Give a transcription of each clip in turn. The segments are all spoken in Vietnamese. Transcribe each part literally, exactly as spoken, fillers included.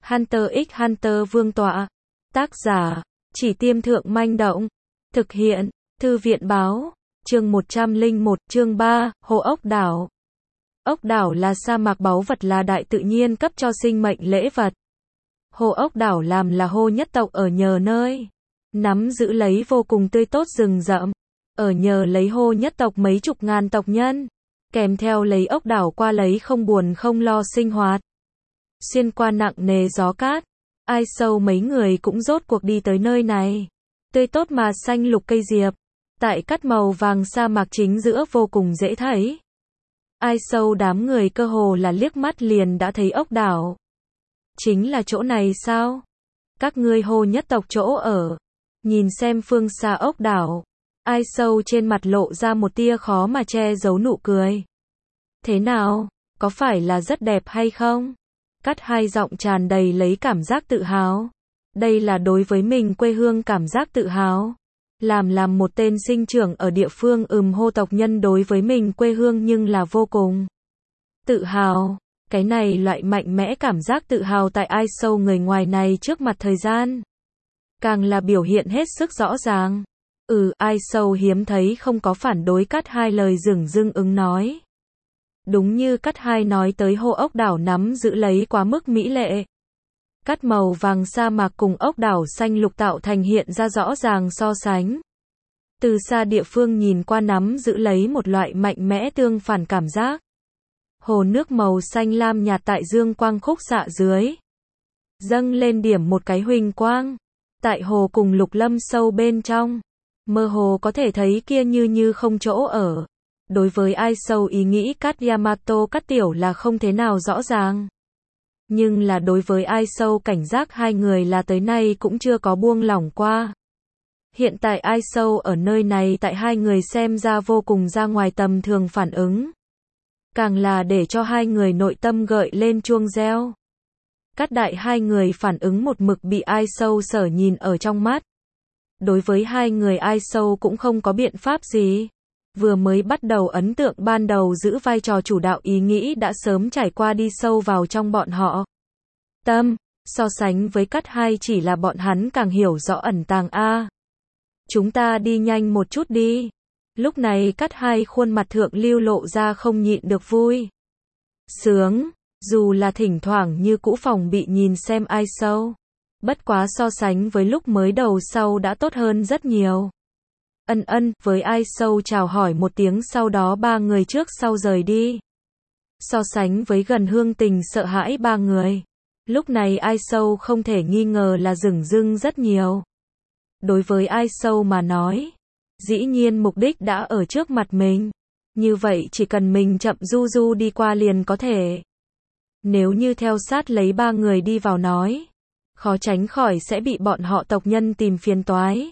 Hunter x Hunter vương tọa. Tác giả, Chỉ Tiêm Thượng Manh Động. Thực hiện, Thư viện báo. Chương một trăm lẻ một, chương ba, Hồ Ốc Đảo. Ốc đảo là sa mạc báu vật, là đại tự nhiên cấp cho sinh mệnh lễ vật. Hồ Ốc Đảo làm là hô nhất tộc ở nhờ nơi nắm giữ lấy vô cùng tươi tốt rừng rậm, ở nhờ lấy hô nhất tộc mấy chục ngàn tộc nhân, kèm theo lấy ốc đảo qua lấy không buồn không lo sinh hoạt. Xuyên qua nặng nề gió cát, ai sâu mấy người cũng rốt cuộc đi tới nơi này. Tươi tốt mà xanh lục cây diệp, tại cát màu vàng sa mạc chính giữa vô cùng dễ thấy. Ai sâu đám người cơ hồ là liếc mắt liền đã thấy ốc đảo. Chính là chỗ này sao? Các ngươi hô nhất tộc chỗ ở. Nhìn xem phương xa ốc đảo, ai sâu trên mặt lộ ra một tia khó mà che giấu nụ cười. Thế nào? Có phải là rất đẹp hay không? Cắt hai giọng tràn đầy lấy cảm giác tự hào. Đây là đối với mình quê hương cảm giác tự hào. Làm làm một tên sinh trưởng ở địa phương ừm hô tộc nhân đối với mình quê hương nhưng là vô cùng tự hào. Cái này loại mạnh mẽ cảm giác tự hào tại ai sâu người ngoài này trước mặt thời gian, càng là biểu hiện hết sức rõ ràng. Ừ, ai sâu hiếm thấy không có phản đối Cắt hai lời dửng dưng ứng nói. Đúng như Cắt hai nói tới, Hồ Ốc Đảo nắm giữ lấy quá mức mỹ lệ. Cát màu vàng sa mạc cùng ốc đảo xanh lục tạo thành hiện ra rõ ràng so sánh. Từ xa địa phương nhìn qua nắm giữ lấy một loại mạnh mẽ tương phản cảm giác. Hồ nước màu xanh lam nhạt tại dương quang khúc xạ dưới, dâng lên điểm một cái huỳnh quang. Tại hồ cùng lục lâm sâu bên trong, mơ hồ có thể thấy kia như như không chỗ ở. Đối với ai sâu ý nghĩ Cát Yamato Cát Tiểu là không thế nào rõ ràng. Nhưng là đối với ai sâu cảnh giác hai người là tới nay cũng chưa có buông lỏng qua. Hiện tại ai sâu ở nơi này tại hai người xem ra vô cùng ra ngoài tầm thường phản ứng. Càng là để cho hai người nội tâm gợi lên chuông reo. Cát đại hai người phản ứng một mực bị ai sâu sở nhìn ở trong mắt. Đối với hai người ai sâu cũng không có biện pháp gì. Vừa mới bắt đầu ấn tượng ban đầu giữ vai trò chủ đạo ý nghĩ đã sớm trải qua đi sâu vào trong bọn họ. Tâm, so sánh với Cát hai chỉ là bọn hắn càng hiểu rõ ẩn tàng a. Chúng ta đi nhanh một chút đi. Lúc này Cát hai khuôn mặt thượng lưu lộ ra không nhịn được vui sướng, dù là thỉnh thoảng như cũ phòng bị nhìn xem ai sâu. Bất quá so sánh với lúc mới đầu sau đã tốt hơn rất nhiều. Ân ân, với ai sâu chào hỏi một tiếng, sau đó ba người trước sau rời đi. So sánh với gần hương tình sợ hãi ba người, lúc này ai sâu không thể nghi ngờ là dửng dưng rất nhiều. Đối với ai sâu mà nói, dĩ nhiên mục đích đã ở trước mặt mình. Như vậy chỉ cần mình chậm du du đi qua liền có thể. Nếu như theo sát lấy ba người đi vào nói, khó tránh khỏi sẽ bị bọn họ tộc nhân tìm phiền toái.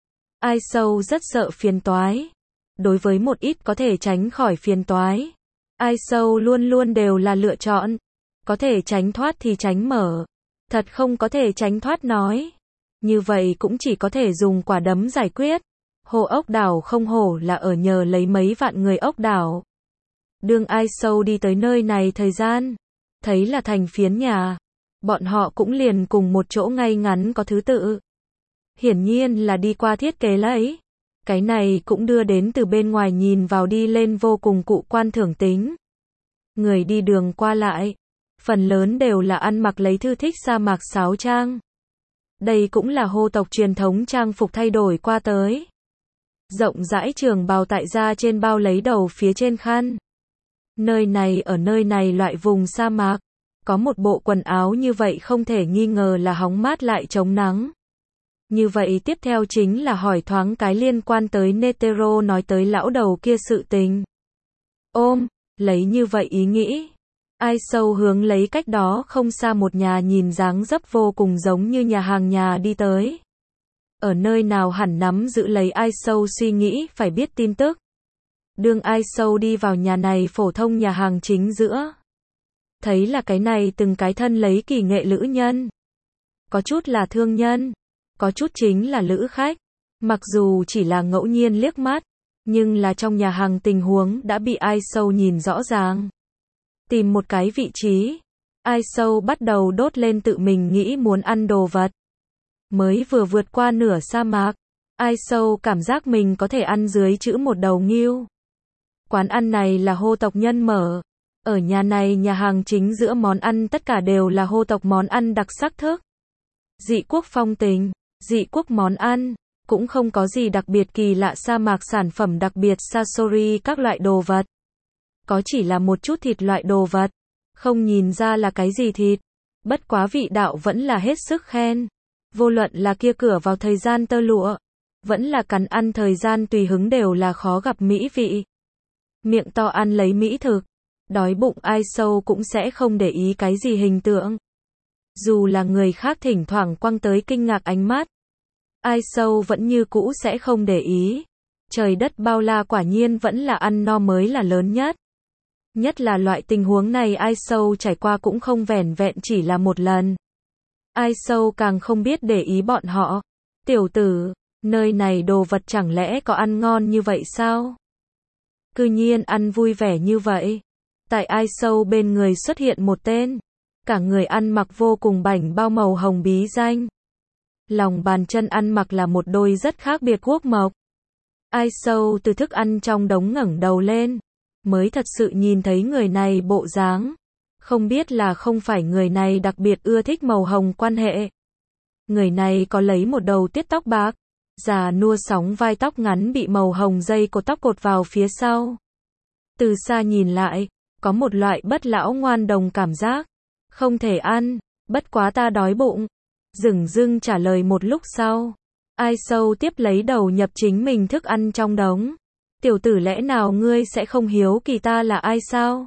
Ai sâu rất sợ phiền toái. Đối với một ít có thể tránh khỏi phiền toái, ai sâu luôn luôn đều là lựa chọn. Có thể tránh thoát thì tránh mở. Thật không có thể tránh thoát nói, như vậy cũng chỉ có thể dùng quả đấm giải quyết. Hồ Ốc Đảo không hổ là ở nhờ lấy mấy vạn người ốc đảo. Đương ai sâu đi tới nơi này thời gian, thấy là thành phiến nhà. Bọn họ cũng liền cùng một chỗ ngay ngắn có thứ tự. Hiển nhiên là đi qua thiết kế lấy. Cái này cũng đưa đến từ bên ngoài nhìn vào đi lên vô cùng cụ quan thưởng tính. Người đi đường qua lại, phần lớn đều là ăn mặc lấy thư thích sa mạc sáo trang. Đây cũng là hô tộc truyền thống trang phục thay đổi qua tới. Rộng rãi trường bào tại da trên bao lấy đầu phía trên khăn. Nơi này ở nơi này loại vùng sa mạc, có một bộ quần áo như vậy không thể nghi ngờ là hóng mát lại chống nắng. Như vậy tiếp theo chính là hỏi thoáng cái liên quan tới Netero nói tới lão đầu kia sự tình. Ôm, lấy như vậy ý nghĩ. Ai sâu hướng lấy cách đó không xa một nhà nhìn dáng dấp vô cùng giống như nhà hàng nhà đi tới. Ở nơi nào hẳn nắm giữ lấy ai sâu suy nghĩ phải biết tin tức. Đương ai sâu đi vào nhà này phổ thông nhà hàng chính giữa. Thấy là cái này từng cái thân lấy kỳ nghệ lữ nhân. Có chút là thương nhân. Có chút chính là lữ khách. Mặc dù chỉ là ngẫu nhiên liếc mắt, nhưng là trong nhà hàng tình huống đã bị ai sâu nhìn rõ ràng. Tìm một cái vị trí, Ai Sâu bắt đầu đốt lên tự mình nghĩ muốn ăn đồ vật. Mới vừa vượt qua nửa sa mạc, Ai Sâu cảm giác mình có thể ăn dưới chữ một đầu ngưu. Quán ăn này là hô tộc nhân mở. Ở nhà này nhà hàng chính giữa món ăn tất cả đều là hô tộc món ăn đặc sắc thức. Dị quốc phong tình, dị quốc món ăn, cũng không có gì đặc biệt kỳ lạ sa mạc sản phẩm đặc biệt sasori các loại đồ vật. Có chỉ là một chút thịt loại đồ vật, không nhìn ra là cái gì thịt. Bất quá vị đạo vẫn là hết sức khen. Vô luận là kia cửa vào thời gian tơ lụa, vẫn là cắn ăn thời gian tùy hứng đều là khó gặp mỹ vị. Miệng to ăn lấy mỹ thực, đói bụng Ai Sâu cũng sẽ không để ý cái gì hình tượng. Dù là người khác thỉnh thoảng quăng tới kinh ngạc ánh mắt, Ai Sâu vẫn như cũ sẽ không để ý. Trời đất bao la quả nhiên vẫn là ăn no mới là lớn nhất. Nhất là loại tình huống này Ai Sâu trải qua cũng không vẻn vẹn chỉ là một lần. Ai Sâu càng không biết để ý bọn họ. Tiểu tử, nơi này đồ vật chẳng lẽ có ăn ngon như vậy sao? Cư nhiên ăn vui vẻ như vậy. Tại Ai Sâu bên người xuất hiện một tên. Cả người ăn mặc vô cùng bảnh bao màu hồng bí danh. Lòng bàn chân ăn mặc là một đôi rất khác biệt quốc mộc. Ai Sâu từ thức ăn trong đống ngẩng đầu lên. Mới thật sự nhìn thấy người này bộ dáng. Không biết là không phải người này đặc biệt ưa thích màu hồng quan hệ. Người này có lấy một đầu tiết tóc bạc. Già nua sóng vai tóc ngắn bị màu hồng dây cột tóc cột vào phía sau. Từ xa nhìn lại, có một loại bất lão ngoan đồng cảm giác. Không thể ăn, bất quá ta đói bụng. Dửng dưng trả lời một lúc sau. Ai Sâu tiếp lấy đầu nhập chính mình thức ăn trong đống. Tiểu tử lẽ nào ngươi sẽ không hiếu kỳ ta là ai sao?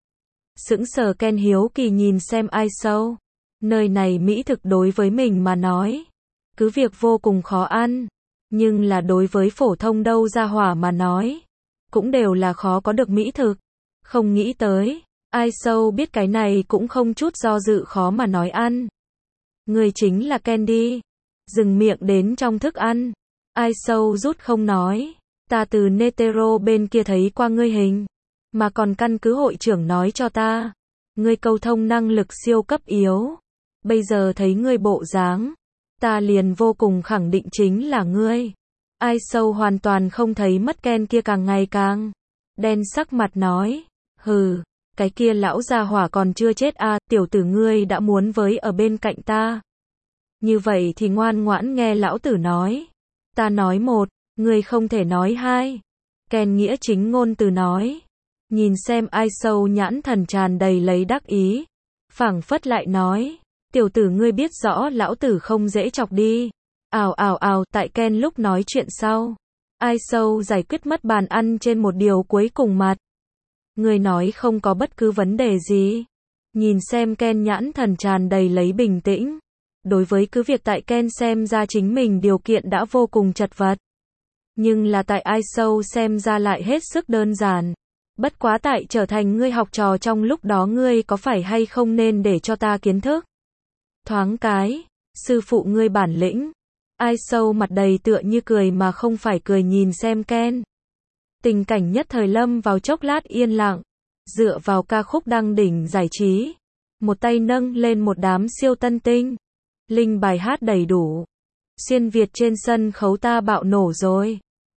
Sững sờ Ken hiếu kỳ nhìn xem Ai Sâu. Nơi này mỹ thực đối với mình mà nói. Cứ việc vô cùng khó ăn. Nhưng là đối với phổ thông đâu ra hỏa mà nói. Cũng đều là khó có được mỹ thực. Không nghĩ tới. Ai Sâu biết cái này cũng không chút do dự khó mà nói ăn. Người chính là Candy. Dừng miệng đến trong thức ăn. Ai Sâu rút không nói. Ta từ Netero bên kia thấy qua ngươi hình. Mà còn căn cứ hội trưởng nói cho ta. Ngươi câu thông năng lực siêu cấp yếu. Bây giờ thấy ngươi bộ dáng. Ta liền vô cùng khẳng định chính là ngươi. Ai Sâu hoàn toàn không thấy mất Ken kia càng ngày càng. Đen sắc mặt nói. Hừ. Cái kia lão gia hỏa còn chưa chết à, tiểu tử ngươi đã muốn với ở bên cạnh ta. Như vậy thì ngoan ngoãn nghe lão tử nói. Ta nói một, ngươi không thể nói hai. Ken nghĩa chính ngôn từ nói. Nhìn xem Ai Sâu nhãn thần tràn đầy lấy đắc ý. Phảng phất lại nói. Tiểu tử ngươi biết rõ lão tử không dễ chọc đi. Ào ào ào tại Ken lúc nói chuyện sau. Ai Sâu giải quyết mất bàn ăn trên một điều cuối cùng mặt. Người nói không có bất cứ vấn đề gì. Nhìn xem Ken nhãn thần tràn đầy lấy bình tĩnh. Đối với cứ việc tại Ken xem ra chính mình điều kiện đã vô cùng chật vật. Nhưng là tại Ai Sâu xem ra lại hết sức đơn giản. Bất quá tại trở thành ngươi học trò trong lúc đó ngươi có phải hay không nên để cho ta kiến thức. Thoáng cái, sư phụ ngươi bản lĩnh. Ai Sâu mặt đầy tựa như cười mà không phải cười nhìn xem Ken. Tình cảnh nhất thời lâm vào chốc lát yên lặng. Dựa vào ca khúc đăng đỉnh giải trí. Một tay nâng lên một đám siêu tân tinh. Linh bài hát đầy đủ. Xuyên Việt trên sân khấu ta bạo nổ rồi.